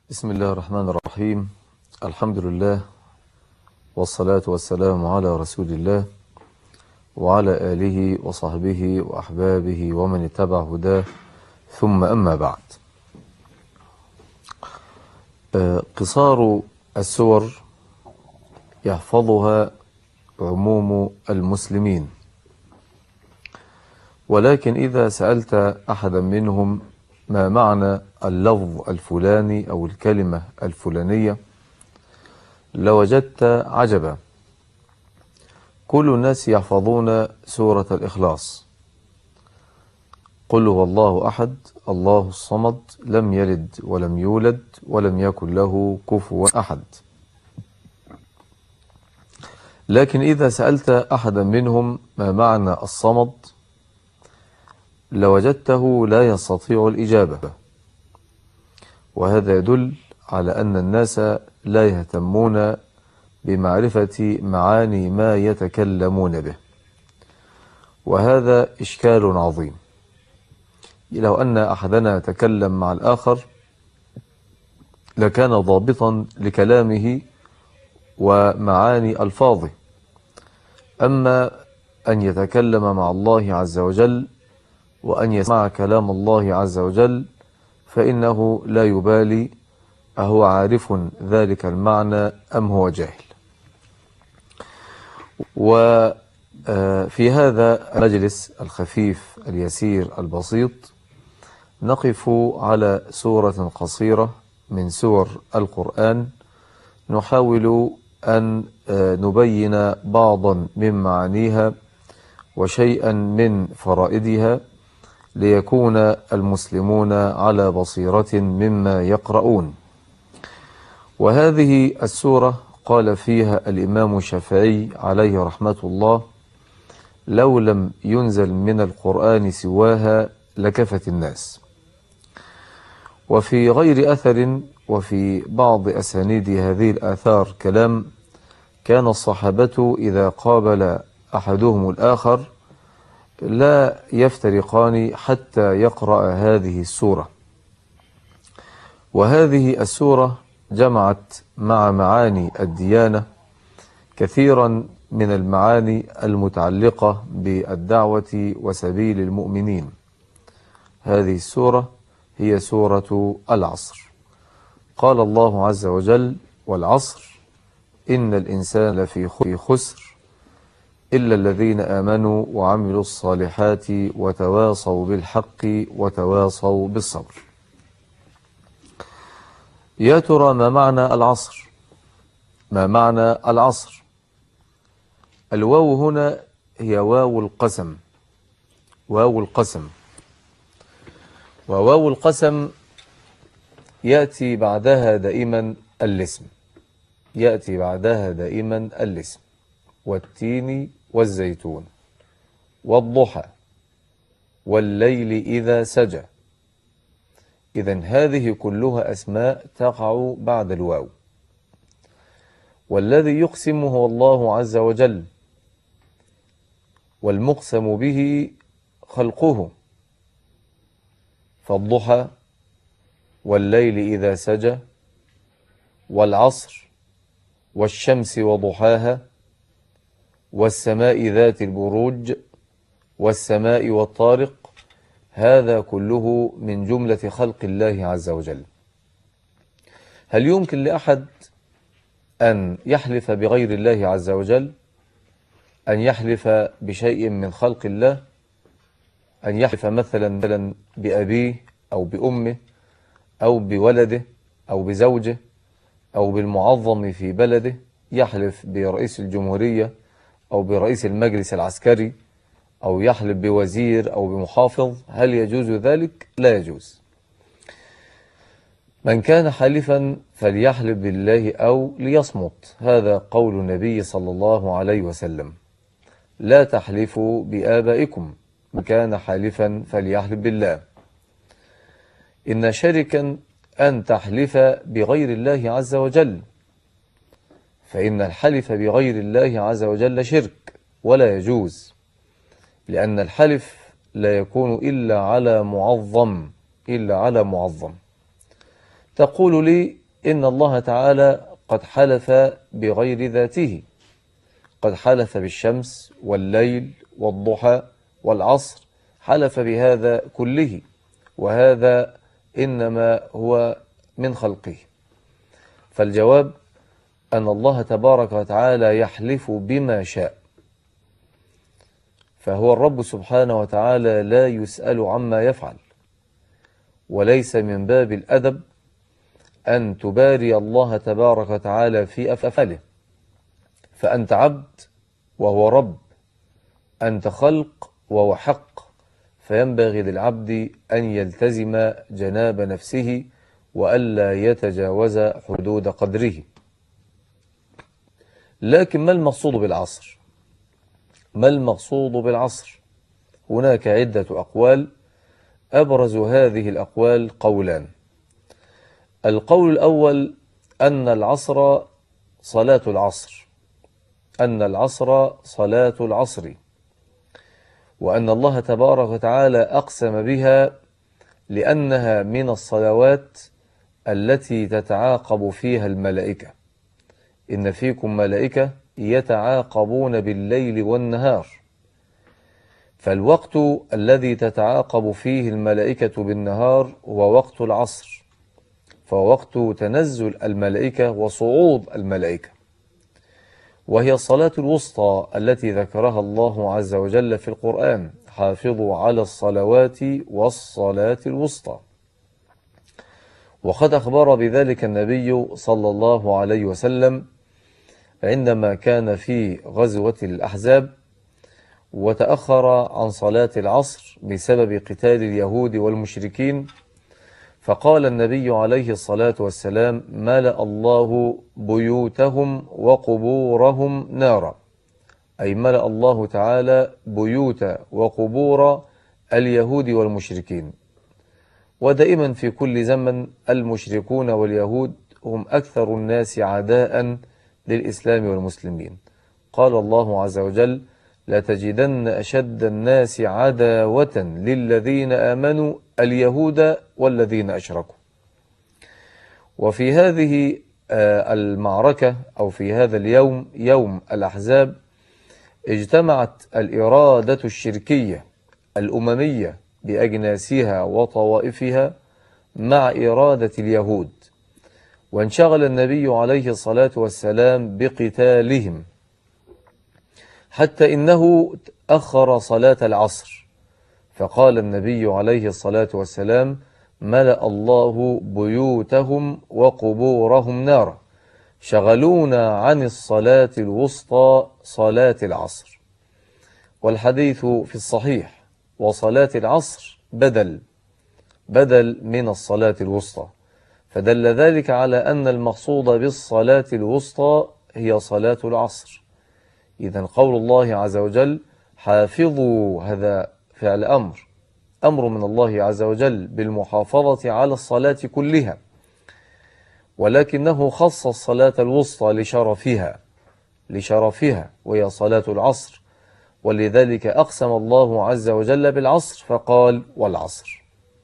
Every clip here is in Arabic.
بسم الله الرحمن الرحيم. الحمد لله والصلاة والسلام على رسول الله وعلى آله وصحبه وأحبابه ومن اتبع هداه، ثم أما بعد. قصار السور يحفظها عموم المسلمين، ولكن إذا سألت أحدا منهم ما معنى اللفظ الفلاني أو الكلمة الفلانية لوجدت عجبا. كل الناس يحفظون سورة الإخلاص: قل هو الله أحد الله الصمد لم يلد ولم يولد ولم يكن له كفوا أحد. لكن إذا سألت أحدا منهم ما معنى الصمد لوجدته لا يستطيع الإجابة، وهذا يدل على أن الناس لا يهتمون بمعرفة معاني ما يتكلمون به، وهذا إشكال عظيم. لو أن أحدنا يتكلم مع الآخر لكان ضابطا لكلامه ومعاني ألفاظه، أما أن يتكلم مع الله عز وجل وأن يسمع كلام الله عز وجل فإنه لا يبالي أهو عارف ذلك المعنى أم هو جاهل. وفي هذا المجلس الخفيف اليسير البسيط نقف على سورة قصيرة من سور القرآن، نحاول أن نبين بعضا من معانيها وشيئا من فرائدها ليكون المسلمون على بصيرة مما يقرؤون. وهذه السورة قال فيها الإمام الشافعي عليه رحمة الله: لو لم ينزل من القرآن سواها لكفت الناس. وفي غير أثر وفي بعض أسانيد هذه الآثار كلام: كان الصحابة إذا قابل أحدهم الآخر لا يفترقان حتى يقرأ هذه السورة. وهذه السورة جمعت مع معاني الديانة كثيرا من المعاني المتعلقة بالدعوة وسبيل المؤمنين. هذه السورة هي سورة العصر. قال الله عز وجل: والعصر إن الإنسان لفي خسر إلا الذين آمنوا وعملوا الصالحات وتواصوا بالحق وتواصوا بالصبر. يا ترى ما معنى العصر؟ ما معنى العصر؟ الواو هنا هي واو القسم، واو القسم، وواو القسم يأتي بعدها دائما الاسم، يأتي بعدها دائما الاسم: والتين والزيتون والضحى والليل إذا سجى. إذن هذه كلها أسماء تقع بعد الواو. والذي يقسم هو الله عز وجل، والمقسم به خلقه، فالضحى والليل إذا سجى والعصر والشمس وضحاها والسماء ذات البروج والسماء والطارق، هذا كله من جملة خلق الله عز وجل. هل يمكن لأحد أن يحلف بغير الله عز وجل؟ أن يحلف بشيء من خلق الله؟ أن يحلف مثلا بأبيه أو بأمه أو بولده أو بزوجه أو بالمعظم في بلده، يحلف برئيس الجمهورية أو برئيس المجلس العسكري أو يحلف بوزير أو بمحافظ؟ هل يجوز ذلك؟ لا يجوز. من كان حالفا فليحلف بالله أو ليصمت، هذا قول النبي صلى الله عليه وسلم: لا تحلفوا بآبائكم، من كان حالفا فليحلف بالله. إن شركا أن تحلف بغير الله عز وجل، فإن الحلف بغير الله عز وجل شرك ولا يجوز، لأن الحلف لا يكون إلا على معظم، إلا على معظم. تقول لي إن الله تعالى قد حلف بغير ذاته، قد حلف بالشمس والليل والضحى والعصر، حلف بهذا كله، وهذا إنما هو من خلقه. فالجواب أن الله تبارك وتعالى يحلف بما شاء، فهو الرب سبحانه وتعالى لا يسأل عما يفعل، وليس من باب الأدب أن تباري الله تبارك وتعالى في أفعاله، فأنت عبد وهو رب، أنت خلق وهو حق، فينبغي للعبد أن يلتزم جناب نفسه وألا يتجاوز حدود قدره. لكن ما المقصود بالعصر؟ ما المقصود بالعصر؟ هناك عدة أقوال، أبرز هذه الأقوال قولان. القول الأول أن العصر صلاة العصر، أن العصر صلاة العصر، وأن الله تبارك وتعالى أقسم بها لأنها من الصلوات التي تتعاقب فيها الملائكة. إن فيكم ملائكة يتعاقبون بالليل والنهار، فالوقت الذي تتعاقب فيه الملائكة بالنهار هو وقت العصر، فهو وقت تنزل الملائكة وصعود الملائكة، وهي الصلاة الوسطى التي ذكرها الله عز وجل في القرآن: حافظوا على الصلوات والصلاة الوسطى. وقد أخبر بذلك النبي صلى الله عليه وسلم عندما كان في غزوة الأحزاب وتأخر عن صلاة العصر بسبب قتال اليهود والمشركين، فقال النبي عليه الصلاة والسلام: ملأ الله بيوتهم وقبورهم نارا، أي ملأ الله تعالى بيوت وقبور اليهود والمشركين. ودائما في كل زمن المشركون واليهود هم أكثر الناس عداء للإسلام والمسلمين. قال الله عز وجل: لتجدن أشد الناس عداوة للذين آمنوا اليهود والذين أشركوا. وفي هذه المعركة أو في هذا اليوم، يوم الأحزاب، اجتمعت الإرادة الشركية الأممية بأجناسها وطوائفها مع إرادة اليهود، وانشغل النبي عليه الصلاة والسلام بقتالهم، حتى إنه أخر صلاة العصر، فقال النبي عليه الصلاة والسلام: ملأ الله بيوتهم وقبورهم نارا، شغلونا عن الصلاة الوسطى صلاة العصر. والحديث في الصحيح: وصلاة العصر بدل من الصلاة الوسطى، فدل ذلك على أن المقصود بالصلاة الوسطى هي صلاة العصر. إذن قول الله عز وجل: حافظوا، هذا فعل أمر من الله عز وجل بالمحافظة على الصلاة كلها، ولكنه خص الصلاة الوسطى لشرفها وهي صلاة العصر، ولذلك أقسم الله عز وجل بالعصر فقال: والعصر.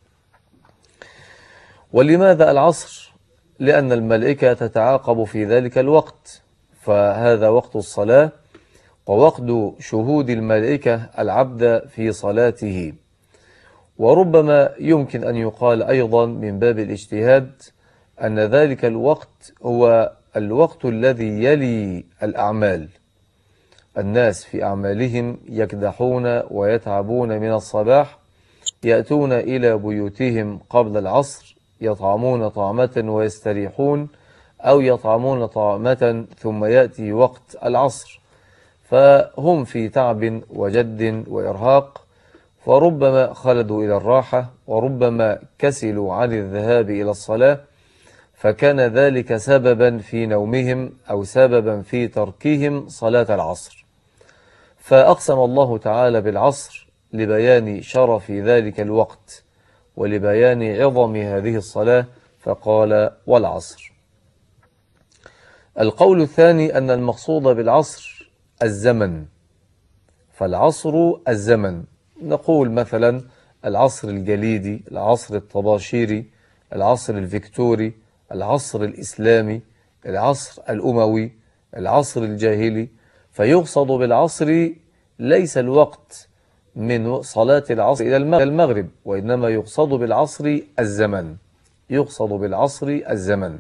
ولماذا العصر؟ لأن الملائكة تتعاقب في ذلك الوقت، فهذا وقت الصلاة ووقت شهود الملائكة العبد في صلاته. وربما يمكن أن يقال أيضا من باب الاجتهاد أن ذلك الوقت هو الوقت الذي يلي الأعمال. الناس في أعمالهم يكدحون ويتعبون من الصباح، يأتون إلى بيوتهم قبل العصر، يطعمون طعمة ويستريحون، أو يطعمون طعمة ثم يأتي وقت العصر، فهم في تعب وجد وإرهاق، فربما خلدوا إلى الراحة وربما كسلوا عن الذهاب إلى الصلاة، فكان ذلك سببا في نومهم أو سببا في تركهم صلاة العصر. فأقسم الله تعالى بالعصر لبيان شرف ذلك الوقت ولبيان عظم هذه الصلاة، فقال: والعصر. القول الثاني أن المقصود بالعصر الزمن، فالعصر الزمن، نقول مثلا العصر الجليدي، العصر الطباشيري، العصر الفيكتوري، العصر الإسلامي، العصر الأموي، العصر الجاهلي. فيقصد بالعصر ليس الوقت من صلاة العصر إلى المغرب، وإنما يقصد بالعصر الزمن، يقصد بالعصر الزمن.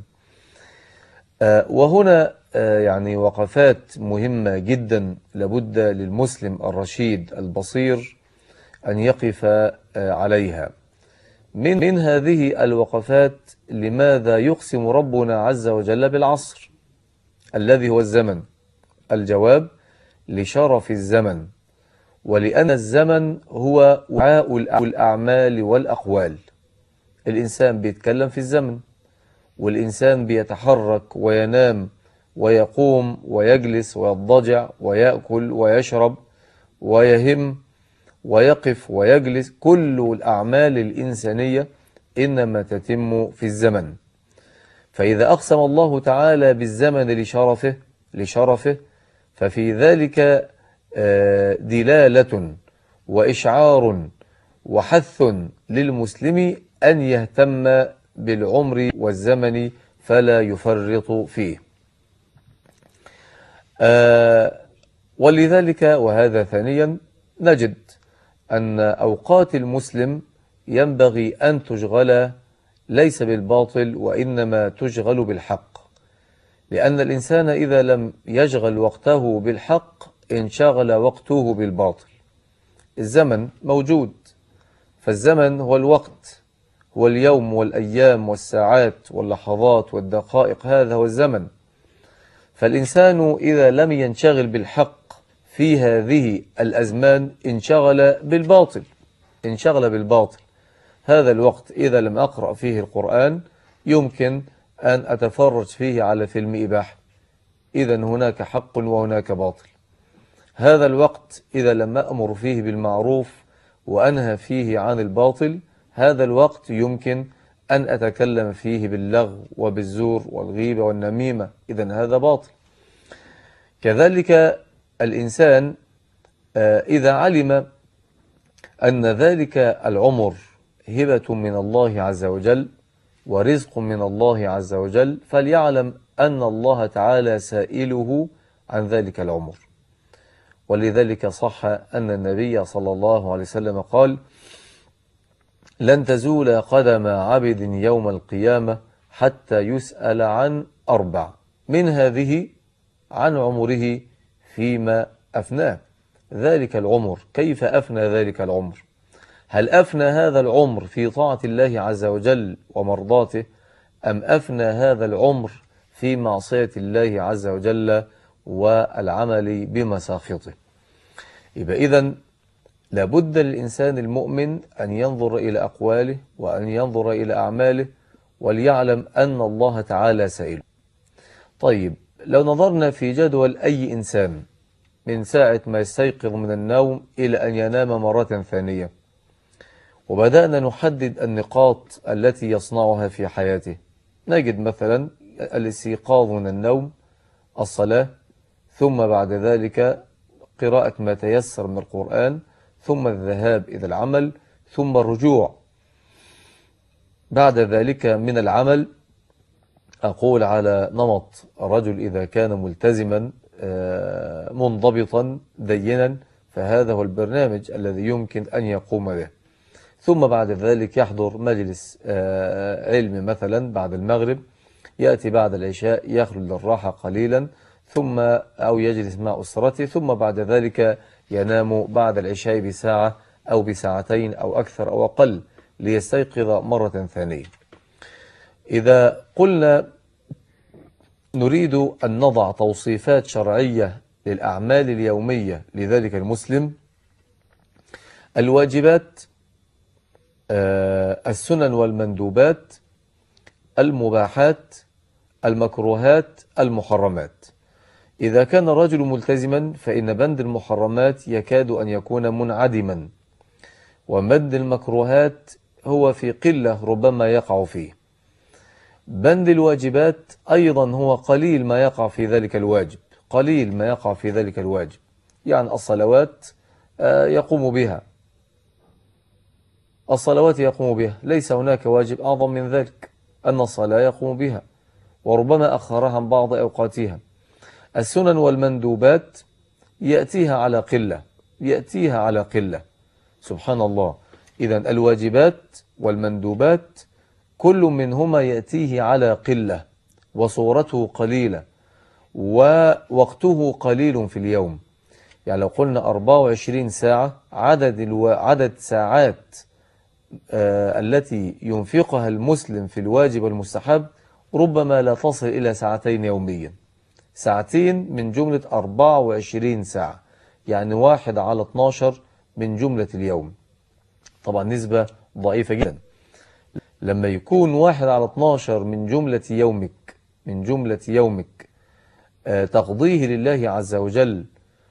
وهنا يعني وقفات مهمة جدا لابد للمسلم الرشيد البصير أن يقف عليها. من هذه الوقفات: لماذا يقسم ربنا عز وجل بالعصر الذي هو الزمن؟ الجواب: لشرف الزمن، ولأن الزمن هو وعاء الأعمال والأقوال. الإنسان بيتكلم في الزمن، والإنسان بيتحرك وينام ويقوم ويجلس ويضجع ويأكل ويشرب ويهم ويقف ويجلس. كل الأعمال الإنسانية إنما تتم في الزمن. فإذا أقسم الله تعالى بالزمن لشرفه ففي ذلك دلالة وإشعار وحث للمسلم أن يهتم بالعمر والزمن فلا يفرط فيه. ولذلك وهذا ثانيا نجد أن أوقات المسلم ينبغي أن تشغل ليس بالباطل وإنما تشغل بالحق، لأن الإنسان إذا لم يشغل وقته بالحق انشغل وقته بالباطل. الزمن موجود، فالزمن هو الوقت، هو اليوم والأيام والساعات واللحظات والدقائق، هذا هو الزمن. فالإنسان إذا لم ينشغل بالحق في هذه الأزمان انشغل بالباطل. هذا الوقت إذا لم أقرأ فيه القرآن يمكن أن أتفرج فيه على فيلم إباحة، إذن هناك حق وهناك باطل. هذا الوقت إذا لم أأمر فيه بالمعروف وأنهى فيه عن الباطل، هذا الوقت يمكن أن أتكلم فيه باللغو وبالزور والغيبة والنميمة، إذن هذا باطل. كذلك الإنسان إذا علم أن ذلك العمر هبة من الله عز وجل ورزق من الله عز وجل، فليعلم أن الله تعالى سائله عن ذلك العمر. ولذلك صح أن النبي صلى الله عليه وسلم قال: لن تزول قدم عبد يوم القيامة حتى يسأل عن 4، من هذه عن عمره فيما أفناه. ذلك العمر كيف أفنى ذلك العمر؟ هل أفنى هذا العمر في طاعة الله عز وجل ومرضاته، أم أفنى هذا العمر في معصية الله عز وجل والعمل بمساخطه؟ يبقى إذن لابد للإنسان المؤمن أن ينظر إلى أقواله وأن ينظر إلى أعماله وليعلم أن الله تعالى سائله. طيب، لو نظرنا في جدول أي إنسان من ساعة ما يستيقظ من النوم إلى أن ينام مرة ثانية، وبدأنا نحدد النقاط التي يصنعها في حياته، نجد مثلا الاستيقاظ من النوم، الصلاة، ثم بعد ذلك قراءة ما تيسر من القرآن، ثم الذهاب إلى العمل، ثم الرجوع بعد ذلك من العمل. أقول على نمط الرجل إذا كان ملتزما منضبطا دينا، فهذا هو البرنامج الذي يمكن أن يقوم به. ثم بعد ذلك يحضر مجلس علم مثلا بعد المغرب، يأتي بعد العشاء يخرج للراحة قليلا، ثم أو يجلس مع أسرته، ثم بعد ذلك ينام بعد العشاء بساعة أو بساعتين أو أكثر أو أقل ليستيقظ مرة ثانية. إذا قلنا نريد أن نضع توصيفات شرعية للأعمال اليومية لذلك المسلم: الواجبات، السنن والمندوبات، المباحات، المكروهات، المحرمات. إذا كان الرجل ملتزما فإن بند المحرمات يكاد أن يكون منعدما، وبند المكروهات هو في قلة ربما يقع فيه. بند الواجبات أيضا هو قليل ما يقع في ذلك الواجب، قليل ما يقع في ذلك الواجب، يعني الصلوات يقوم بها، الصلوات يقوم بها، ليس هناك واجب أعظم من ذلك أن الصلاة يقوم بها، وربما أخرها عن بعض أوقاتها. السنن والمندوبات يأتيها على قلة، يأتيها على قلة، سبحان الله. إذن الواجبات والمندوبات كل منهما يأتيه على قلة، وصورته قليلة، ووقته قليل في اليوم. يعني لو قلنا 24 ساعة، عدد ساعات التي ينفقها المسلم في الواجب والمستحب ربما لا تصل إلى ساعتين يوميا. ساعتين من جملة 24 ساعة، يعني 1/12 من جملة اليوم. طبعا نسبة ضعيفة جدا. لما يكون 1/12 من جملة يومك، تقضيه لله عز وجل،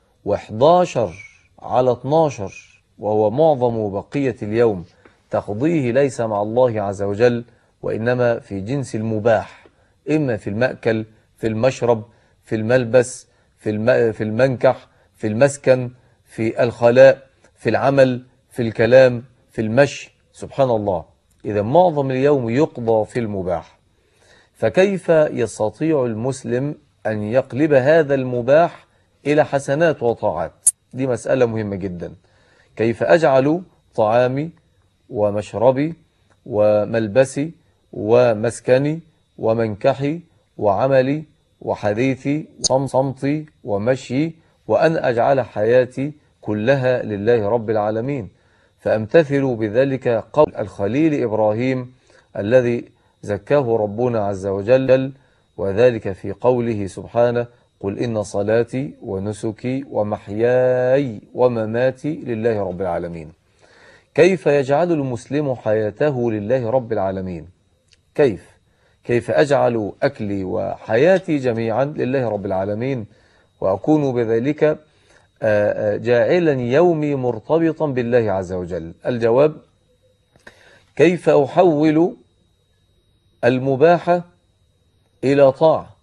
و11/12 وهو معظم بقية اليوم تقضيه ليس مع الله عز وجل، وإنما في جنس المباح، إما في المأكل، في المشرب، في الملبس، في المنكح، في المسكن، في الخلاء، في العمل، في الكلام، في المشي، سبحان الله. إذا معظم اليوم يقضى في المباح، فكيف يستطيع المسلم أن يقلب هذا المباح إلى حسنات وطاعات؟ دي مسألة مهمة جدا. كيف أجعل طعامي ومشربي وملبسي ومسكني ومنكحي وعملي وحديثي وصمتي ومشي، وأن أجعل حياتي كلها لله رب العالمين، فأمتثل بذلك قول الخليل إبراهيم الذي زكاه ربنا عز وجل، وذلك في قوله سبحانه: قل إن صلاتي ونسكي ومحياي ومماتي لله رب العالمين. كيف يجعل المسلم حياته لله رب العالمين؟ كيف أجعل أكلي وحياتي جميعا لله رب العالمين، وأكون بذلك جاعلا يومي مرتبطا بالله عز وجل؟ الجواب: كيف أحول المباح إلى طاعة؟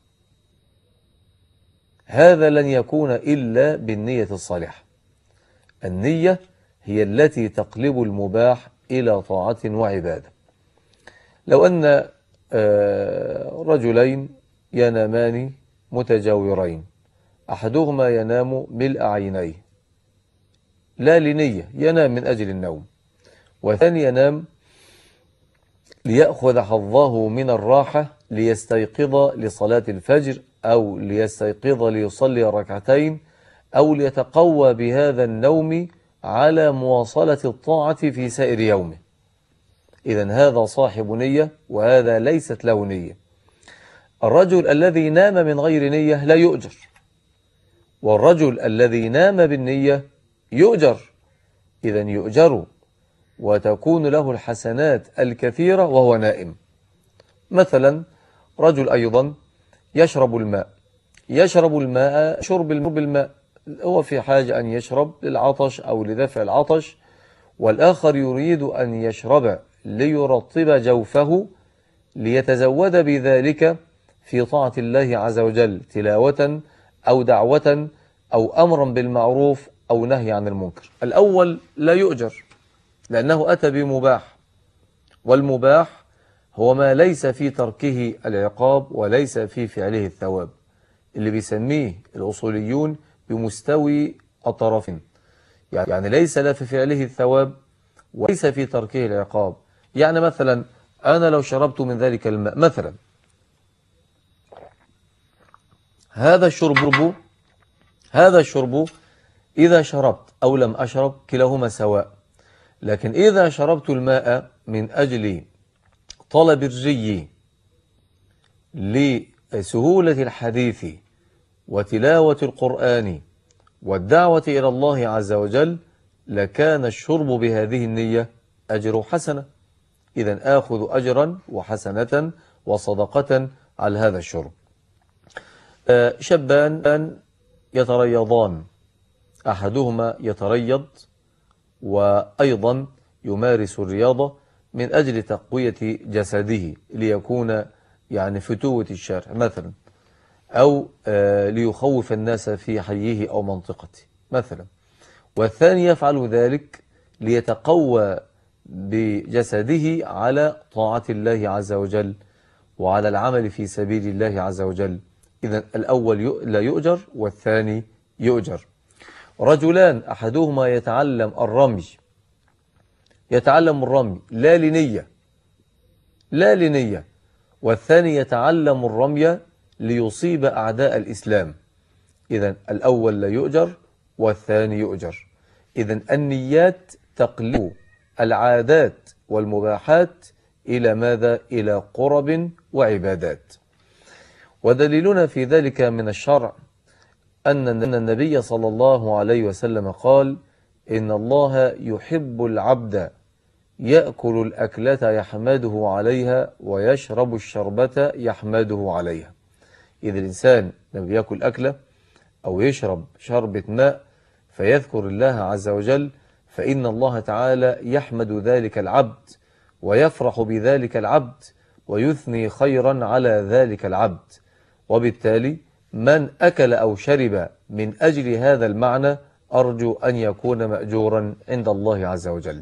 هذا لن يكون إلا بالنية الصالحة. النية هي التي تقلب المباح إلى طاعة وعبادة. لو أن رجلين ينامان متجاورين، أحدهما ينام ملء عينيه لا لنية، ينام من أجل النوم، والثاني ينام ليأخذ حظه من الراحة، ليستيقظ لصلاة الفجر، أو ليستيقظ ليصلي ركعتين، أو ليتقوى بهذا النوم على مواصلة الطاعة في سائر يومه. إذن هذا صاحب نية، وهذا ليست له نية. الرجل الذي نام من غير نية لا يؤجر، والرجل الذي نام بالنية يؤجر. إذن يؤجر وتكون له الحسنات الكثيرة وهو نائم. مثلا رجل أيضا يشرب الماء شرب الماء، هو في حاجة أن يشرب للعطش أو لدفع العطش، والآخر يريد أن يشرب ليرطب جوفه، ليتزود بذلك في طاعة الله عز وجل، تلاوة أو دعوة أو أمرا بالمعروف أو نهي عن المنكر. الأول لا يؤجر لأنه أتى بمباح، والمباح هو ما ليس في تركه العقاب وليس في فعله الثواب، اللي بيسميه الأصوليون بمستوي الطرفين. يعني ليس لا في فعله الثواب وليس في تركه العقاب. يعني مثلا أنا لو شربت من ذلك الماء مثلا، هذا الشرب إذا شربت أو لم أشرب كلاهما سواء. لكن إذا شربت الماء من أجل طلب الري لسهولة الحديث وتلاوة القرآن والدعوة إلى الله عز وجل، لكان الشرب بهذه النية أجر حسنة. إذن آخذ أجرا وحسنة وصدقة على هذا الشرب. شابان يتريضان، أحدهما يتريض وأيضا يمارس الرياضة من أجل تقوية جسده، ليكون يعني فتوة الشارع مثلا، أو ليخوف الناس في حيه أو منطقته مثلا. والثاني يفعل ذلك ليتقوى بجسده على طاعة الله عز وجل وعلى العمل في سبيل الله عز وجل. إذن الأول لا يؤجر والثاني يؤجر. رجلان أحدهما يتعلم الرمي لا لنية، والثاني يتعلم الرمي ليصيب أعداء الإسلام. إذن الأول لا يؤجر والثاني يؤجر. إذن النيات تقلب العادات والمباحات إلى ماذا؟ إلى قرب وعبادات. ودليلنا في ذلك من الشرع أن النبي صلى الله عليه وسلم قال: إن الله يحب العبد يأكل الأكلة يحمده عليها ويشرب الشربة يحمده عليها. إذا الإنسان لما بيأكل أكلة أو يشرب شربة ماء فيذكر الله عز وجل، فإن الله تعالى يحمد ذلك العبد ويفرح بذلك العبد ويثني خيرا على ذلك العبد. وبالتالي من أكل أو شرب من أجل هذا المعنى أرجو أن يكون مأجورا عند الله عز وجل.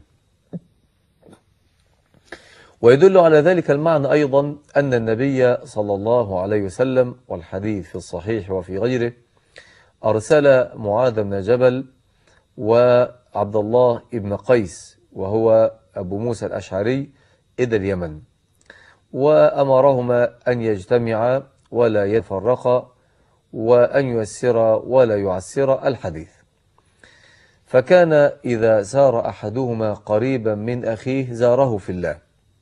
ويدل على ذلك المعنى أيضا أن النبي صلى الله عليه وسلم، والحديث في الصحيح وفي غيره، أرسل معاذ بن جبل وعبد الله بن قيس وهو أبو موسى الأشعري إلى اليمن، وأمرهما أن يجتمعا ولا يتفرقا وأن ييسرا ولا يعسرا الحديث. فكان إذا سار أحدهما قريبا من أخيه زاره في الله.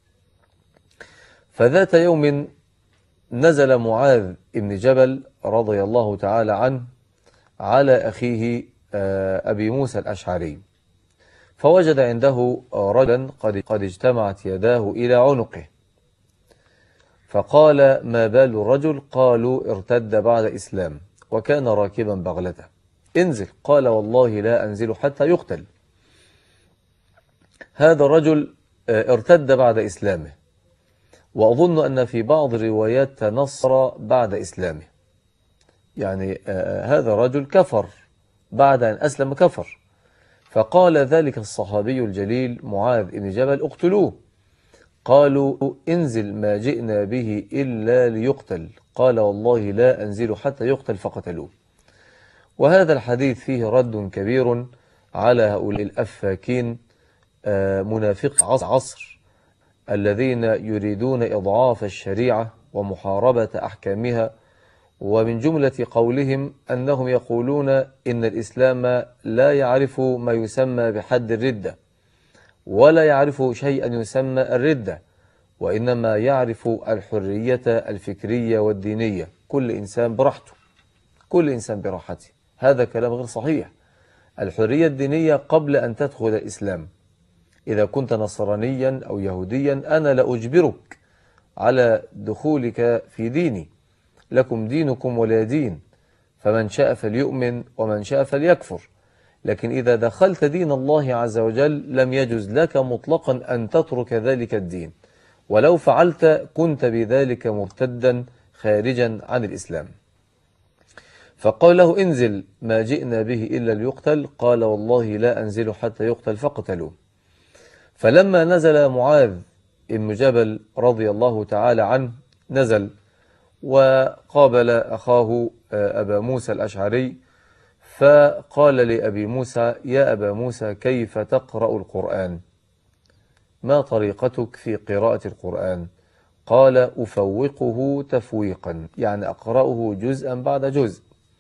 فذات يوم نزل معاذ بن جبل رضي الله تعالى عنه على أخيه أبي موسى الأشعري، فوجد عنده رجلا قد اجتمعت يداه إلى عنقه، فقال: ما بال الرجل؟ قالوا: ارتد بعد إسلام، وكان راكبا بغلته. انزل. قال: والله لا أنزل حتى يقتل. هذا الرجل ارتد بعد إسلامه، وأظن أن في بعض الروايات تنصر بعد إسلامه، يعني هذا الرجل كفر بعد أن أسلم، كفر. فقال ذلك الصحابي الجليل معاذ بن جبل: اقتلوه. قالوا: انزل، ما جئنا به إلا ليقتل. قال: والله لا أنزل حتى يقتل، فقتلوه. وهذا الحديث فيه رد كبير على هؤلاء الأفاكين منافق عصر الذين يريدون إضعاف الشريعة ومحاربة أحكامها. ومن جملة قولهم أنهم يقولون إن الإسلام لا يعرف ما يسمى بحد الردة، ولا يعرف شيئا يسمى الردة، وإنما يعرف الحرية الفكرية والدينية، كل إنسان براحته، كل إنسان براحته. هذا كلام غير صحيح. الحرية الدينية قبل أن تدخل الإسلام. إذا كنت نصرانيا أو يهوديا أنا لا أجبرك على دخولك في ديني، لكم دينكم ولا دين، فمن شاء فليؤمن ومن شاء فليكفر. لكن إذا دخلت دين الله عز وجل لم يجوز لك مطلقا أن تترك ذلك الدين، ولو فعلت كنت بذلك مرتدا خارجا عن الإسلام. فقال له: انزل، ما جئنا به إلا ليقتل. قال: والله لا أنزل حتى يقتل، فقتلوه. فلما نزل معاذ بن جبل رضي الله تعالى عنه نزل وقابل أخاه أبا موسى الأشعري، فقال لأبي موسى: يا أبا موسى، كيف تقرأ القرآن؟ ما طريقتك في قراءة القرآن؟ قال: أفوقه تفويقا، يعني أقرأه جزءا بعد جزء.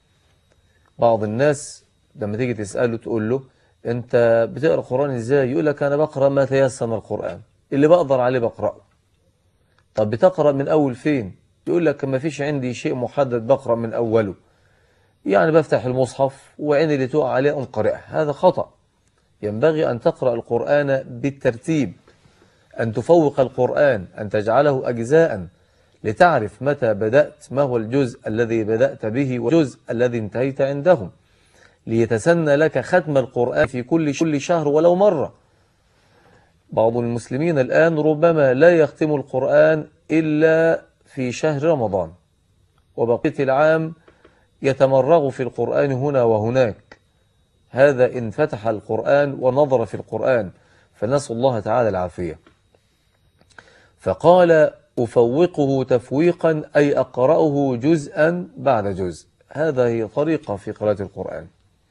بعض الناس لما تيجي تسأله تقول له: أنت بتقرأ القرآن إزاي؟ يقول لك: أنا بقرأ ما تيسر من القرآن، اللي بقدر عليه بقرأه. طب بتقرأ من أول فين؟ يقول لك: ما فيش عندي شيء محدد بقرأ من أوله، يعني بفتح المصحف وعيني اللي تقع عليه أنقرأه. هذا خطأ. ينبغي أن تقرأ القرآن بالترتيب، أن تفوق القرآن، أن تجعله أجزاء لتعرف متى بدأت، ما هو الجزء الذي بدأت به والجزء الذي انتهيت عندهم، ليتسنى لك ختم القرآن في كل شهر ولو مرة. بعض المسلمين الآن ربما لا يختم القرآن إلا في شهر رمضان، وبقية العام يتمرغ في القرآن هنا وهناك. هذا إن فتح القرآن ونظر في القرآن، فنسأل الله تعالى العافية. فقال أفوقه تفويقا أي أقرأه جزءا بعد جزء، هذا هي طريقة في قراءة القرآن.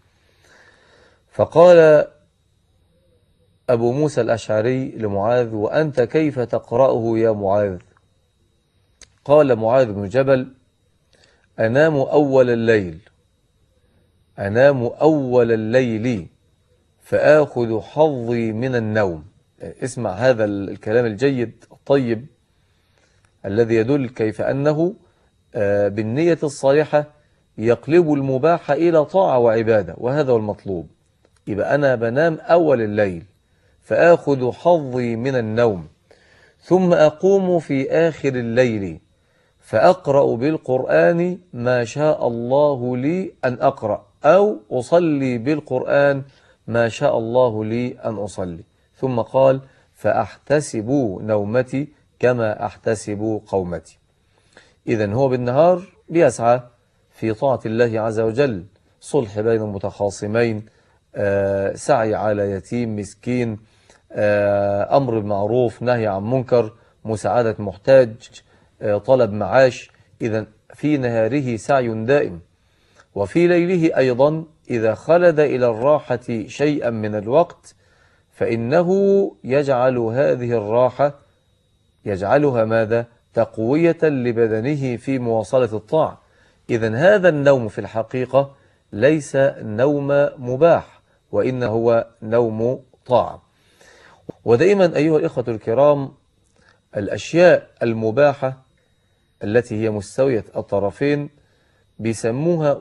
فقال أبو موسى الأشعري لمعاذ: وأنت كيف تقرأه يا معاذ؟ قال معاذ بن جبل: أنام أول الليل، أنام أول الليل فآخذ حظي من النوم. اسمع هذا الكلام الجيد الطيب الذي يدل كيف أنه بالنية الصالحة يقلب المباح إلى طاعة وعبادة، وهذا هو المطلوب. يبقى أنا بنام أول الليل فآخذ حظي من النوم، ثم أقوم في آخر الليل فأقرأ بالقرآن ما شاء الله لي أن أقرأ، أو أصلي بالقرآن ما شاء الله لي أن أصلي. ثم قال: فأحتسب نومتي كما أحتسب قومتي. إذن هو بالنهار بيسعى في طاعة الله عز وجل، صلح بين المتخاصمين، سعي على يتيم مسكين، أمر بالمعروف، نهي عن منكر، مساعدة محتاج، طلب معاش. إذن في نهاره سعي دائم، وفي ليله أيضا إذا خلد إلى الراحة شيئا من الوقت فإنه يجعل هذه الراحة يجعلها ماذا؟ تقوية لبدنه في مواصلة الطاعة. إذن هذا النوم في الحقيقة ليس نوم مباح، وإنه هو نوم طاعة. ودائما أيها الإخوة الكرام، الأشياء المباحة التي هي مستوية الطرفين بيسموها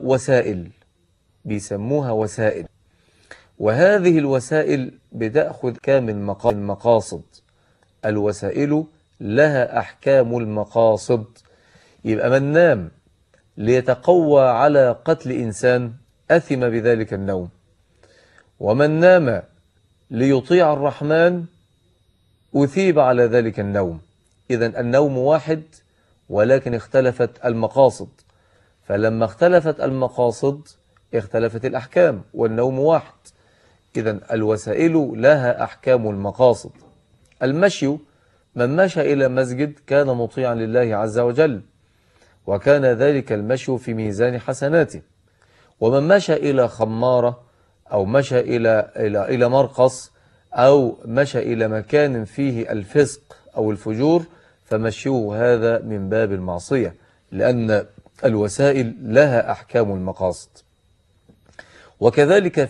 وسائل، وهذه الوسائل بتأخذ كامل المقاصد. الوسائل لها أحكام المقاصد. يبقى من نام ليتقوى على قتل إنسان أثم بذلك النوم، ومن نام ليطيع الرحمن أثيب على ذلك النوم. إذن النوم واحد ولكن اختلفت المقاصد، فلما اختلفت المقاصد اختلفت الأحكام، والنوم واحد. إذن الوسائل لها أحكام المقاصد. المشي، من مشى إلى مسجد كان مطيعا لله عز وجل، وكان ذلك المشي في ميزان حسناته. ومن مشى إلى خمارة أو مشى إلى مرقص أو مشى إلى مكان فيه الفسق أو الفجور فمشيه هذا من باب المعصية، لأن الوسائل لها أحكام المقاصد. وكذلك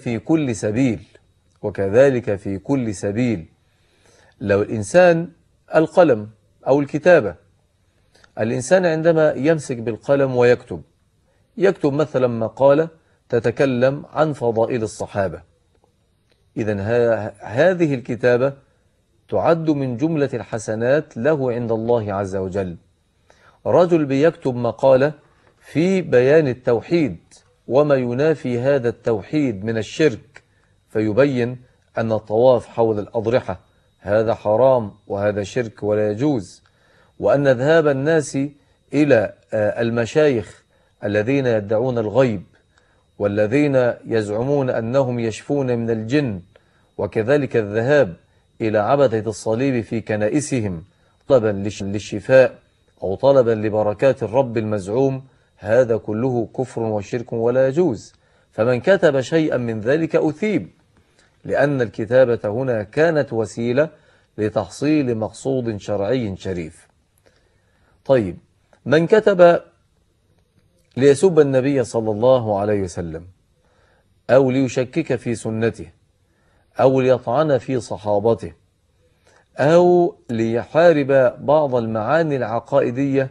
في كل سبيل لو الإنسان القلم أو الكتابة، الإنسان عندما يمسك بالقلم يكتب مثلا مقالة تتكلم عن فضائل الصحابة، إذن هذه الكتابة تعد من جملة الحسنات له عند الله عز وجل. رجل بيكتب مقالة في بيان التوحيد وما ينافي هذا التوحيد من الشرك، فيبين أن الطواف حول الأضرحة هذا حرام وهذا شرك ولا يجوز، وأن ذهاب الناس إلى المشايخ الذين يدعون الغيب والذين يزعمون أنهم يشفون من الجن، وكذلك الذهاب إلى عبدة الصليب في كنائسهم طلبا للشفاء أو طلبا لبركات الرب المزعوم، هذا كله كفر وشرك ولا يجوز. فمن كتب شيئا من ذلك أثيب، لأن الكتابة هنا كانت وسيلة لتحصيل مقصود شرعي شريف. طيب، من كتب ليسب النبي صلى الله عليه وسلم أو ليشكك في سنته أو ليطعن في صحابته أو ليحارب بعض المعاني العقائدية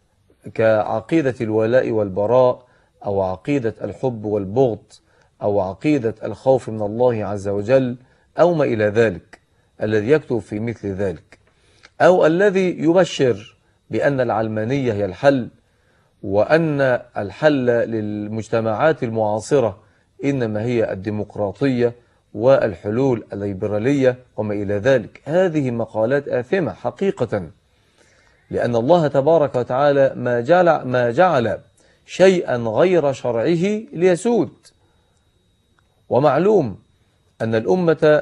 كعقيدة الولاء والبراء أو عقيدة الحب والبغض أو عقيدة الخوف من الله عز وجل أو ما إلى ذلك، الذي يكتب في مثل ذلك، أو الذي يبشر بأن العلمانية هي الحل، وأن الحل للمجتمعات المعاصرة إنما هي الديمقراطية والحلول الليبرالية وما إلى ذلك. هذه مقالات آثمة حقيقة، لأن الله تبارك وتعالى ما جعل شيئا غير شرعه ليسود. ومعلوم أن الأمة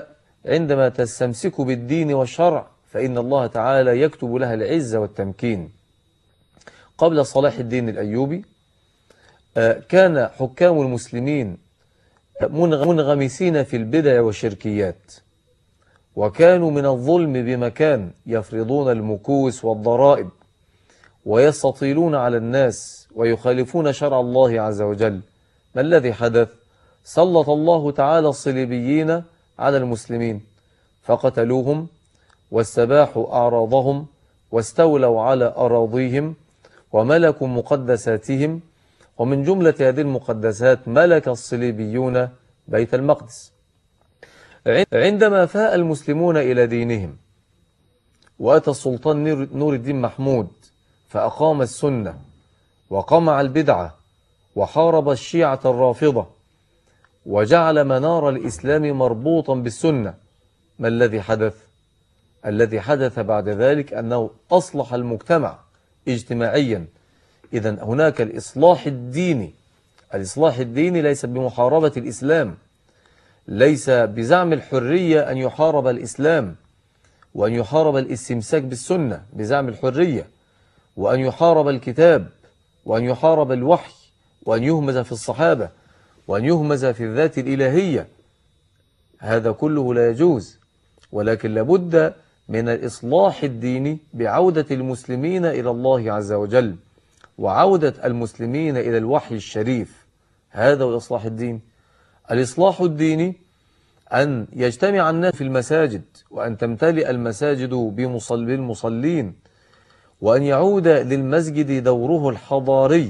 عندما تستمسك بالدين والشرع فإن الله تعالى يكتب لها العزة والتمكين. قبل صلاح الدين الأيوبي كان حكام المسلمين منغمسين في البدع والشركيات، وكانوا من الظلم بمكان، يفرضون المكوس والضرائب ويستطيلون على الناس ويخالفون شرع الله عز وجل. ما الذي حدث؟ سلط الله تعالى الصليبيين على المسلمين فقتلوهم واستباحوا أعراضهم واستولوا على أراضيهم وملكوا مقدساتهم، ومن جملة هذه المقدسات ملك الصليبيون بيت المقدس. عندما فاء المسلمون إلى دينهم وأتى السلطان نور الدين محمود فأقام السنة وقمع البدعة وحارب الشيعة الرافضة وجعل منار الإسلام مربوطا بالسنة، ما الذي حدث؟ الذي حدث بعد ذلك أنه أصلح المجتمع اجتماعيا. إذن هناك الإصلاح الديني. الإصلاح الديني ليس بمحاربة الإسلام، ليس بزعم الحرية أن يحارب الإسلام وأن يحارب الاستمساك بالسنة بزعم الحرية، وأن يحارب الكتاب وأن يحارب الوحي وأن يهمز في الصحابة وأن يهمز في الذات الإلهية. هذا كله لا يجوز، ولكن لابد من الإصلاح الديني بعودة المسلمين إلى الله عز وجل وعودة المسلمين إلى الوحي الشريف. هذا هو الإصلاح الديني. الإصلاح الديني أن يجتمع الناس في المساجد وأن تمتلئ المساجد بالمصلين وأن يعود للمسجد دوره الحضاري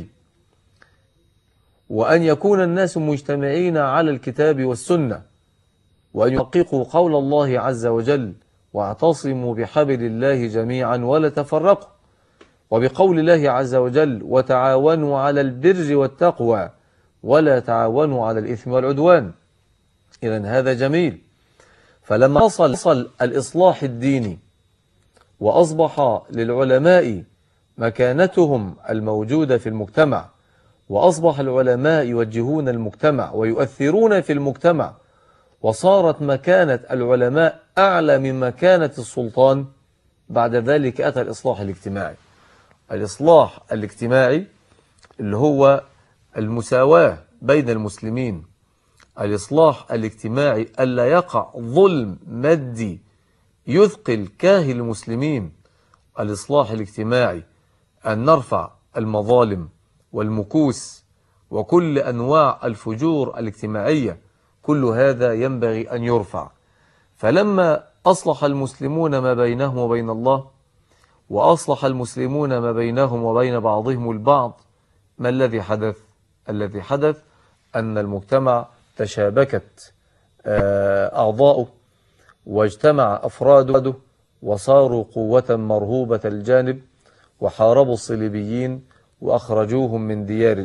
وأن يكون الناس مجتمعين على الكتاب والسنة وأن يحققوا قول الله عز وجل واعتصموا بحبل الله جميعا ولا تفرقوا، وبقول الله عز وجل وتعاونوا على البر والتقوى ولا تعاونوا على الإثم والعدوان. إذن هذا جميل. فلما وصل الإصلاح الديني وأصبح للعلماء مكانتهم الموجودة في المجتمع وأصبح العلماء يوجهون المجتمع ويؤثرون في المجتمع وصارت مكانة العلماء أعلى من مكانة السلطان، بعد ذلك أتى الإصلاح الاجتماعي. الإصلاح الاجتماعي اللي هو المساواة بين المسلمين. الإصلاح الاجتماعي ألا يقع ظلم مادي يثقل كاهل المسلمين. الإصلاح الاجتماعي أن نرفع المظالم والمكوس وكل أنواع الفجور الاجتماعية، كل هذا ينبغي أن يرفع. فلما أصلح المسلمون ما بينهم وبين الله وأصلح المسلمون ما بينهم وبين بعضهم البعض، ما الذي حدث؟ الذي حدث أن المجتمع تشابكت أعضاؤه واجتمع أفراده وصاروا قوة مرهوبة الجانب وحاربوا الصليبيين وأخرجوهم من ديار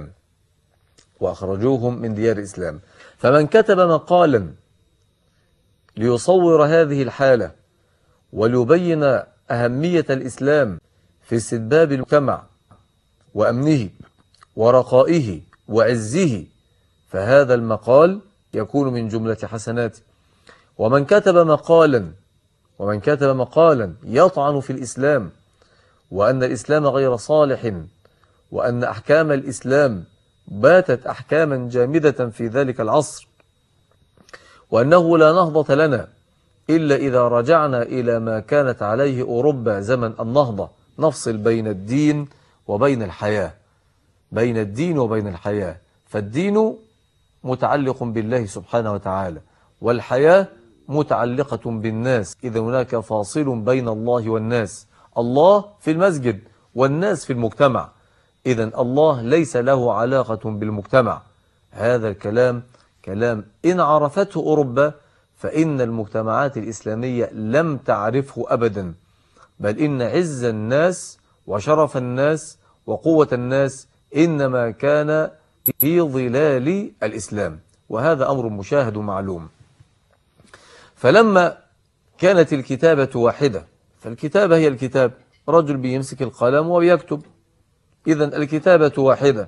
الإسلام. فمن كتب مقالا ليصور هذه الحالة وليبين أهمية الإسلام في استتباب المجتمع وأمنه ورخائه وعزه، فهذا المقال يكون من جملة حسناته. ومن كتب مقالا يطعن في الإسلام وأن الإسلام غير صالح وأن أحكام الإسلام باتت أحكاما جامدة في ذلك العصر وأنه لا نهضة لنا إلا إذا رجعنا إلى ما كانت عليه أوروبا زمن النهضة، نفصل بين الدين وبين الحياة، فالدين متعلق بالله سبحانه وتعالى والحياة متعلقة بالناس. إذا هناك فاصل بين الله والناس، الله في المسجد والناس في المجتمع. إذن الله ليس له علاقة بالمجتمع. هذا الكلام كلام إن عرفته أوروبا فإن المجتمعات الإسلامية لم تعرفه أبدا، بل إن عز الناس وشرف الناس وقوة الناس إنما كان في ظلال الإسلام، وهذا أمر مشاهد معلوم. فلما كانت الكتابة واحدة، فالكتابة هي الكتاب، رجل بيمسك القلم ويكتب، إذن الكتابة واحدة.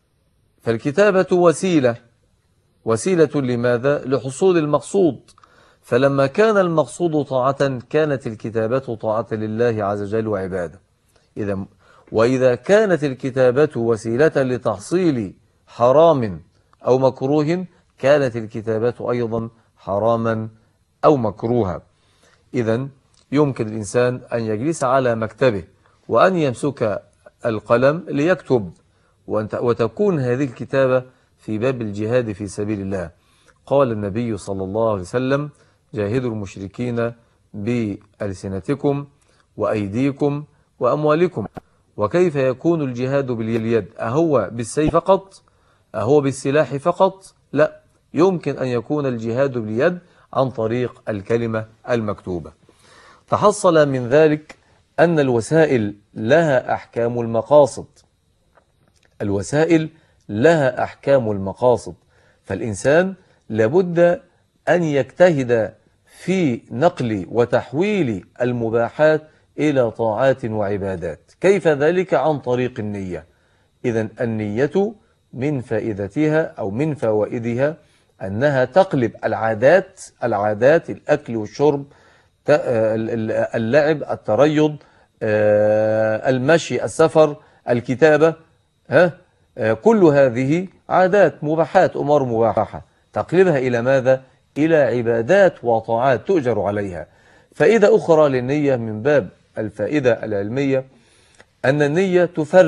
فالكتابة وسيلة لماذا؟ لحصول المقصود. فلما كان المقصود طاعة كانت الكتابة طاعة لله عز وجل وعباده. وإذا كانت الكتابة وسيلة لتحصيل حرام أو مكروه كانت الكتابة أيضا حراما أو مكروها. إذن يمكن الإنسان أن يجلس على مكتبه وأن يمسك القلم ليكتب، وتكون هذه الكتابة في باب الجهاد في سبيل الله. قال النبي صلى الله عليه وسلم: جاهدوا المشركين بألسنتكم وأيديكم وأموالكم. وكيف يكون الجهاد باليد؟ أهو بالسيف فقط؟ أهو بالسلاح فقط؟ لا، يمكن أن يكون الجهاد باليد عن طريق الكلمة المكتوبة. تحصل من ذلك أن الوسائل لها أحكام المقاصد. الوسائل لها أحكام المقاصد، فالإنسان لابد أن يجتهد في نقل وتحويل المباحات إلى طاعات وعبادات. كيف ذلك؟ عن طريق النية. إذن النية من فائدتها أو من فوائدها أنها تقلب العادات الأكل والشرب، اللعب، التريض، المشي، السفر، الكتابة، كل هذه عادات مباحات، أمور مباحة، تقلبها إلى ماذا؟ إلى عبادات وطاعات تؤجر عليها. فائدة أخرى للنية من باب الفائدة العلمية أن النية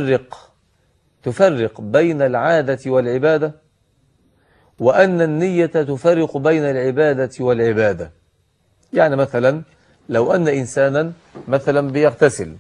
تفرق بين العادة والعبادة، وأن النية تفرق بين العبادة والعبادة. يعني مثلا لو أن إنسانا مثلا بيغتسل،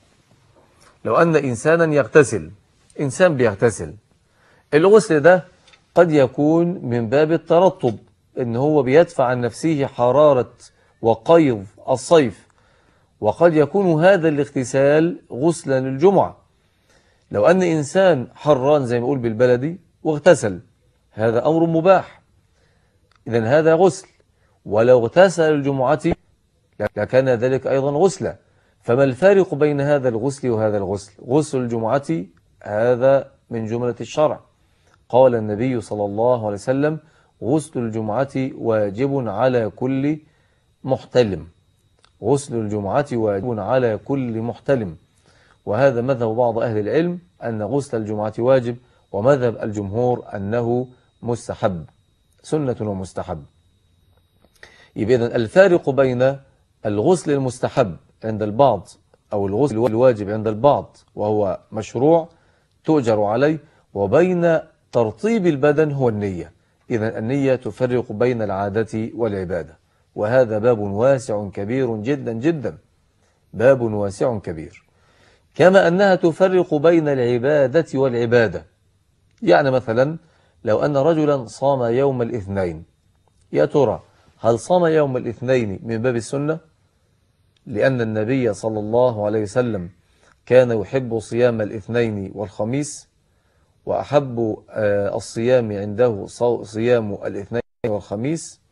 لو أن إنسانا يغتسل، إنسان بيغتسل، الغسل ده قد يكون من باب الترطب، إن هو بيدفع عن نفسه حرارة وقيض الصيف، وقد يكون هذا الاغتسال غسلا للجمعة. لو أن إنسان حران زي ما يقول بالبلدي واغتسل، هذا أمر مباح، إذن هذا غسل. ولو اغتسل الجمعة لكان ذلك أيضا غسلا. فما الفارق بين هذا الغسل وهذا الغسل؟ غسل الجمعة هذا من جملة الشرع، قال النبي صلى الله عليه وسلم: غسل الجمعة واجب على كل محتلم. غسل الجمعة واجب على كل محتلم. وهذا مذهب بعض أهل العلم أن غسل الجمعة واجب، ومذهب الجمهور أنه مستحب، سنة ومستحب. يبقى إذن الفارق بين الغسل المستحب عند البعض أو الغسل الواجب عند البعض وهو مشروع تؤجر عليه، وبين ترطيب البدن هو النية. إذن النية تفرق بين العادة والعبادة، وهذا باب واسع كبير جدا جدا، باب واسع كبير. كما أنها تفرق بين العبادة والعبادة. يعني مثلا لو أن رجلا صام يوم الاثنين، يا ترى هل صام يوم الاثنين من باب السنة؟ لأن النبي صلى الله عليه وسلم كان يحب صيام الاثنين والخميس، وأحب الصيام عنده صيام الاثنين والخميس.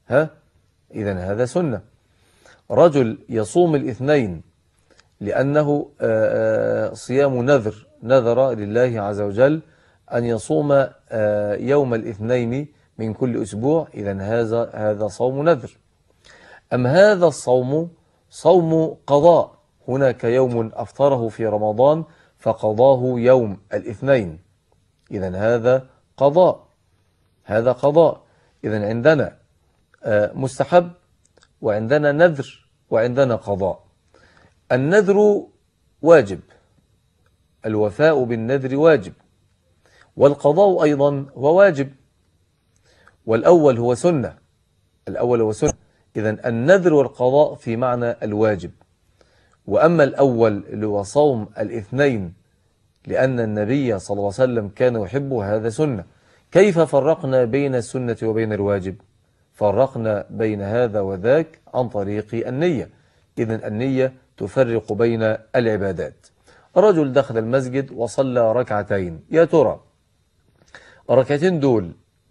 إذن هذا سنة. رجل يصوم الاثنين لأنه صيام نذر لله عز وجل أن يصوم يوم الاثنين من كل أسبوع، إذن هذا صوم نذر. أم هذا الصوم صوم قضاء، هناك يوم أفطره في رمضان فقضاه يوم الاثنين، إذن هذا قضاء، هذا قضاء. إذن عندنا مستحب، وعندنا نذر، وعندنا قضاء. النذر واجب، الوفاء بالنذر واجب، والقضاء أيضا هو واجب، والأول هو سنة، الأول هو سنة. إذن النذر والقضاء في معنى الواجب. وأما الأول اللي هو صوم الاثنين لأن النبي صلى الله عليه وسلم كان يحبه، هذا سنة. كيف فرقنا بين السنة وبين الواجب؟ فرقنا بين هذا وذاك عن طريق النية. إذن النية تفرق بين العبادات. رجل دخل المسجد وصلى ركعتين، يا ترى الركعتين دول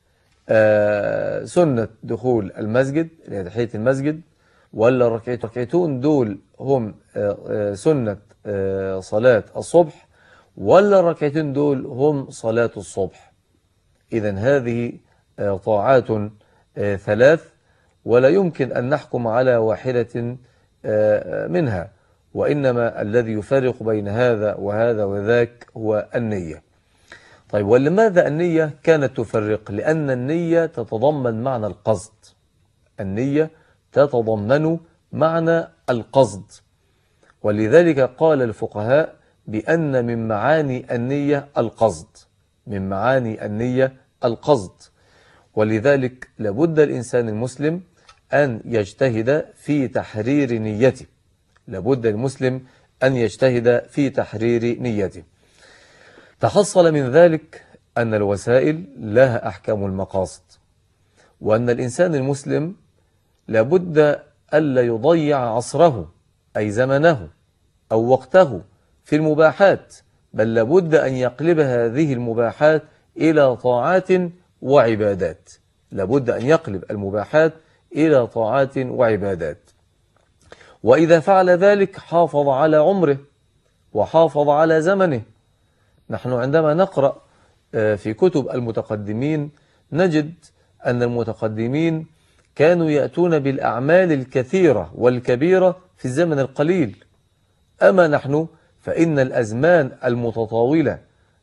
سنة دخول المسجد لتحية المسجد، ولا الركعتين دول هم سنة صلاة الصبح، ولا الركعتين دول هم صلاة الصبح؟ إذن هذه طاعات ثلاث، ولا يمكن أن نحكم على واحدة منها، وإنما الذي يفرق بين هذا وهذا وذاك هو النية. طيب، ولماذا النية كانت تفرق؟ لأن النية تتضمن معنى القصد. النية تتضمن معنى القصد، ولذلك قال الفقهاء بأن من معاني النية القصد، من معاني النية القصد. ولذلك لابد الإنسان المسلم أن يجتهد في تحرير نيته، لابد المسلم أن يجتهد في تحرير نيته. تحصل من ذلك أن الوسائل لها أحكام المقاصد، وأن الإنسان المسلم لابد ألا يضيع عصره أي زمنه أو وقته في المباحات، بل لابد أن يقلب هذه المباحات إلى طاعات وعبادات، لابد أن يقلب المباحات إلى طاعات وعبادات. وإذا فعل ذلك حافظ على عمره وحافظ على زمنه. نحن عندما نقرأ في كتب المتقدمين نجد أن المتقدمين كانوا يأتون بالأعمال الكثيرة والكبيرة في الزمن القليل. أما نحن فإن الأزمان المتطاولة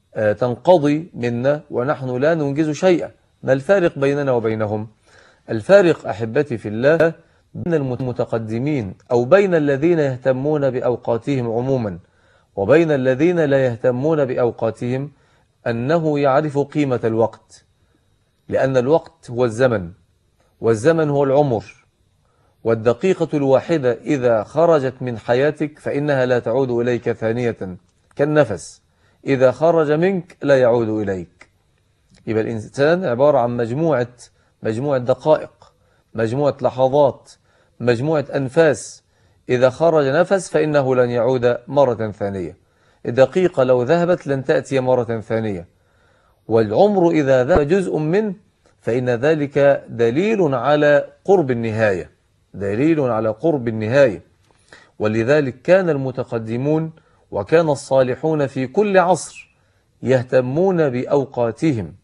تنقضي منا ونحن لا ننجز شيئا. ما الفارق بيننا وبينهم؟ الفارق أحبتي في الله بين المتقدمين أو بين الذين يهتمون بأوقاتهم عموما وبين الذين لا يهتمون بأوقاتهم أنه يعرف قيمة الوقت، لأن الوقت هو الزمن، والزمن هو العمر، والدقيقة الواحدة إذا خرجت من حياتك فإنها لا تعود إليك ثانية، كالنفس إذا خرج منك لا يعود إليك. يبقى الإنسان عبارة عن مجموعة دقائق، مجموعة لحظات، مجموعة أنفاس. إذا خرج نفس فإنه لن يعود مرة ثانية. الدقيقة لو ذهبت لن تأتي مرة ثانية. والعمر إذا ذهب جزء منه فإن ذلك دليل على قرب النهاية، دليل على قرب النهاية. ولذلك كان المتقدمون وكان الصالحون في كل عصر يهتمون بأوقاتهم،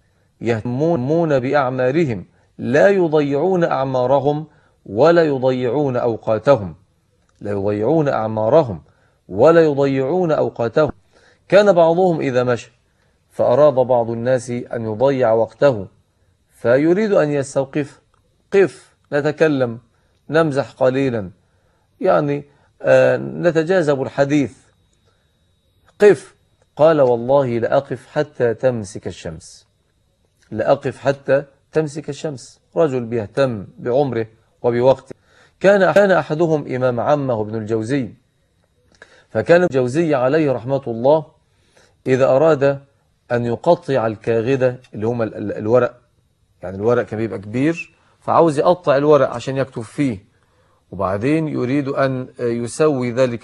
يهتمون بأعمارهم، لا يضيعون أعمارهم ولا يضيعون أوقاتهم، لا يضيعون أعمارهم ولا يضيعون أوقاتهم. كان بعضهم إذا مشى فأراد بعض الناس أن يضيع وقته فيريد أن يستوقف، قف نتكلم نمزح قليلا، يعني نتجاذب الحديث، قف. قال والله لأقف حتى تمسك الشمس، لأقف حتى تمسك الشمس. رجل بيهتم بعمره وبوقته. كان أحدهم إمام عمه ابن الجوزي، فكان الجوزي عليه رحمة الله إذا أراد أن يقطع الكاغدة اللي هم الورق، يعني الورق كان بيبقى كبير فعاوز يقطع الورق عشان يكتب فيه، وبعدين يريد أن يسوي ذلك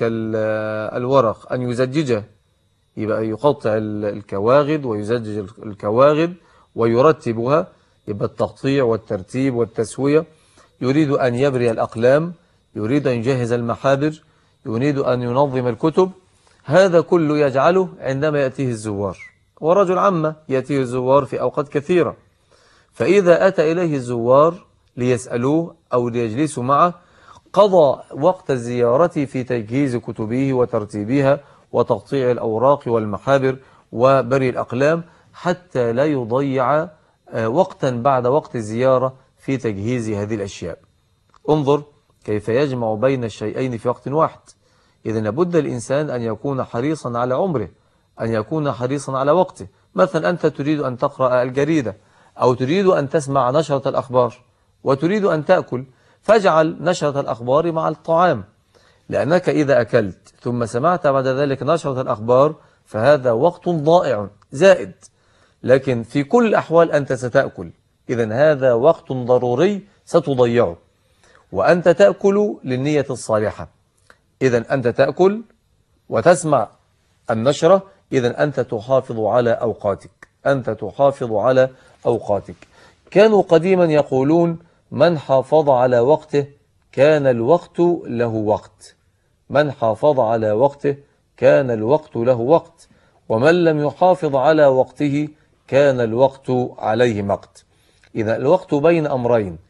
الورق، أن يزججه، يبقى يقطع الكواغد ويزجج الكواغد ويرتبها، يبقى التقطيع والترتيب والتسوية. يريد أن يبري الأقلام، يريد أن يجهز المحابر، يريد أن ينظم الكتب. هذا كله يجعله عندما يأتيه الزوار، ورجل عامة يأتيه الزوار في أوقات كثيرة، فإذا أتى إليه الزوار ليسألوه أو ليجلسوا معه قضى وقت الزيارة في تجهيز كتبه وترتيبها وتقطيع الأوراق والمحابر وبري الأقلام، حتى لا يضيع وقتا بعد وقت الزيارة في تجهيز هذه الأشياء. انظر كيف يجمع بين الشيئين في وقت واحد. إذن لابد الإنسان أن يكون حريصا على عمره، أن يكون حريصا على وقته. مثلا أنت تريد أن تقرأ الجريدة أو تريد أن تسمع نشرة الأخبار وتريد أن تأكل، فاجعل نشرة الأخبار مع الطعام، لأنك إذا أكلت ثم سمعت بعد ذلك نشرة الأخبار فهذا وقت ضائع زائد، لكن في كل الأحوال أنت ستأكل، إذن هذا وقت ضروري ستضيعه، وأنت تأكل للنية الصالحة. إذن أنت تأكل وتسمع النشرة، إذن أنت تحافظ على أوقاتك، أنت تحافظ على أوقاتك. كانوا قديما يقولون من حافظ على وقته كان الوقت له وقت، من حافظ على وقته كان الوقت له وقت، ومن لم يحافظ على وقته كان الوقت عليه مقت. إذا الوقت بين أمرين،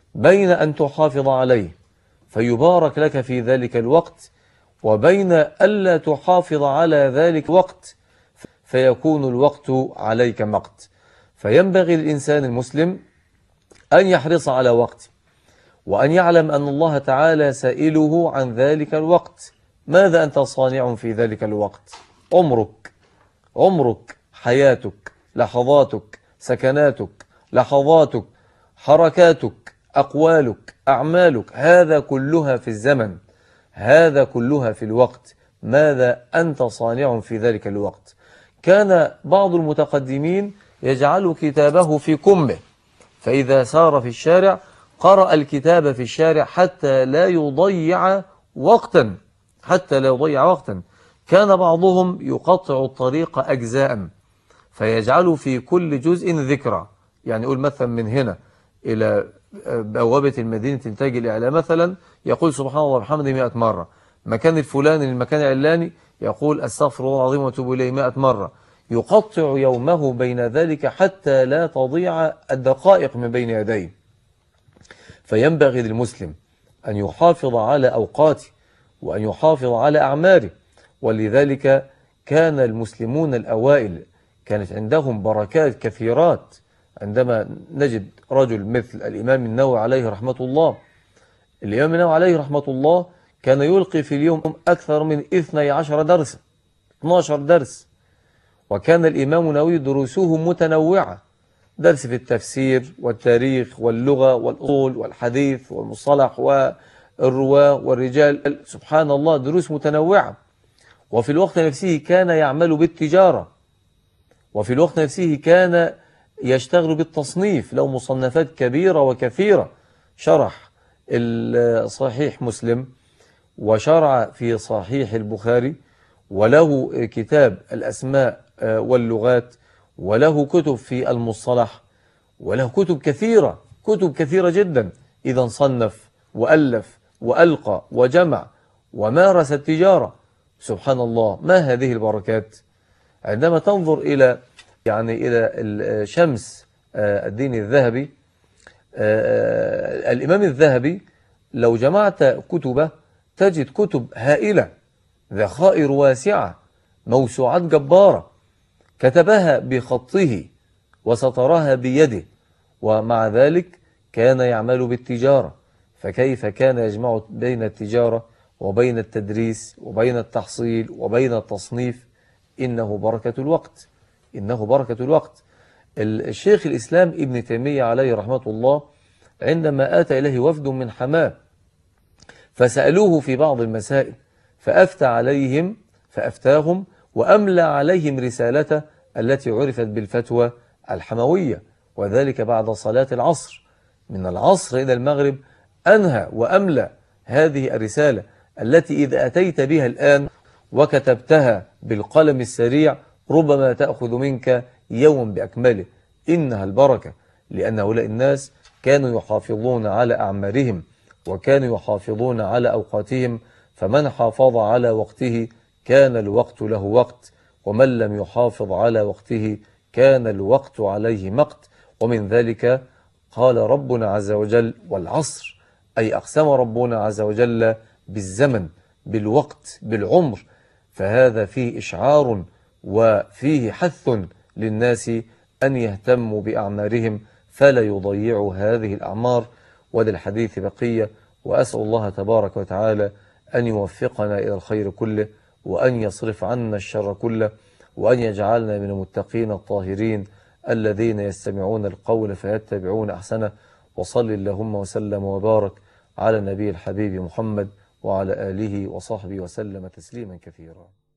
بين أن تحافظ عليه فيبارك لك في ذلك الوقت، وبين ألا تحافظ على ذلك الوقت فيكون الوقت عليك مقت. فينبغي للإنسان المسلم أن يحرص على وقته، وأن يعلم أن الله تعالى سائله عن ذلك الوقت. ماذا أنت صانع في ذلك الوقت؟ عمرك، حياتك، لحظاتك، سكناتك، لحظاتك، حركاتك، أقوالك، أعمالك، هذا كلها في الزمن، هذا كلها في الوقت. ماذا أنت صانع في ذلك الوقت؟ كان بعض المتقدمين يجعل كتابه في كمه، فإذا سار في الشارع قرأ الكتاب في الشارع حتى لا يضيع وقتا، كان بعضهم يقطع الطريق أجزاء فيجعل في كل جزء ذكرى، يعني يقول مثلا من هنا إلى بوابة المدينة إنتاج الإعلام مثلا يقول سبحان الله وبحمده 100 مرة، مكان الفلاني للمكان العلاني يقول أستغفر الله العظيم وأتوب إليه 100 مرة، يقطع يومه بين ذلك حتى لا تضيع الدقائق من بين يديه. فينبغي للمسلم أن يحافظ على أوقاته وأن يحافظ على أعماره، ولذلك كان المسلمون الأوائل كانت عندهم بركات كثيرات. عندما نجد رجل مثل الإمام النووي عليه رحمة الله، الإمام النووي عليه رحمة الله كان يلقي في اليوم أكثر من 12 درسا، 12 درس. وكان الإمام النووي دروسه متنوعة، درس في التفسير والتاريخ واللغة والأصول والحديث والمصطلح والرواة والرجال، سبحان الله دروس متنوعة. وفي الوقت نفسه كان يعمل بالتجارة، وفي الوقت نفسه كان يشتغل بالتصنيف، له مصنفات كبيرة وكثيرة، شرح صحيح مسلم، وشرع في صحيح البخاري، وله كتاب الأسماء واللغات، وله كتب في المصطلح، وله كتب كثيرة جدا. إذا صنف وألف وألقى وجمع ومارس التجارة، سبحان الله ما هذه البركات. عندما تنظر إلى إلى شمس الدين الذهبي، الإمام الذهبي لو جمعت كتبه تجد كتب هائلة، ذخائر واسعة، موسوعات جبارة، كتبها بخطه وسطرها بيده، ومع ذلك كان يعمل بالتجارة. فكيف كان يجمع بين التجارة وبين التدريس وبين التحصيل وبين التصنيف؟ إنه بركة الوقت. الشيخ الإسلام ابن تيمية عليه رحمة الله عندما آتى إليه وفد من حماه فسألوه في بعض المسائل فأفتاهم وأملى عليهم رسالته التي عرفت بالفتوى الحموية، وذلك بعد صلاة العصر، من العصر إلى المغرب أنهى وأملى هذه الرسالة التي إذا أتيت بها الآن وكتبتها بالقلم السريع ربما تأخذ منك يوم بأكمله. إنها البركة، لأن هؤلاء الناس كانوا يحافظون على أعمارهم وكانوا يحافظون على أوقاتهم، فمن حافظ على وقته كان الوقت له وقت، ومن لم يحافظ على وقته كان الوقت عليه مقت. ومن ذلك قال ربنا عز وجل والعصر، أي أقسم ربنا عز وجل بالزمن، بالوقت، بالعمر. فهذا فيه إشعار وفيه حث للناس أن يهتموا بأعمارهم فلا يضيعوا هذه الأعمار. وللحديث بقية، وأسأل الله تبارك وتعالى أن يوفقنا إلى الخير كله، وأن يصرف عنا الشر كله، وأن يجعلنا من المتقين الطاهرين الذين يستمعون القول فيتبعون أحسنه. وصل اللهم وسلم وبارك على النبي الحبيب محمد وعلى آله وصحبه وسلم تسليما كثيرا.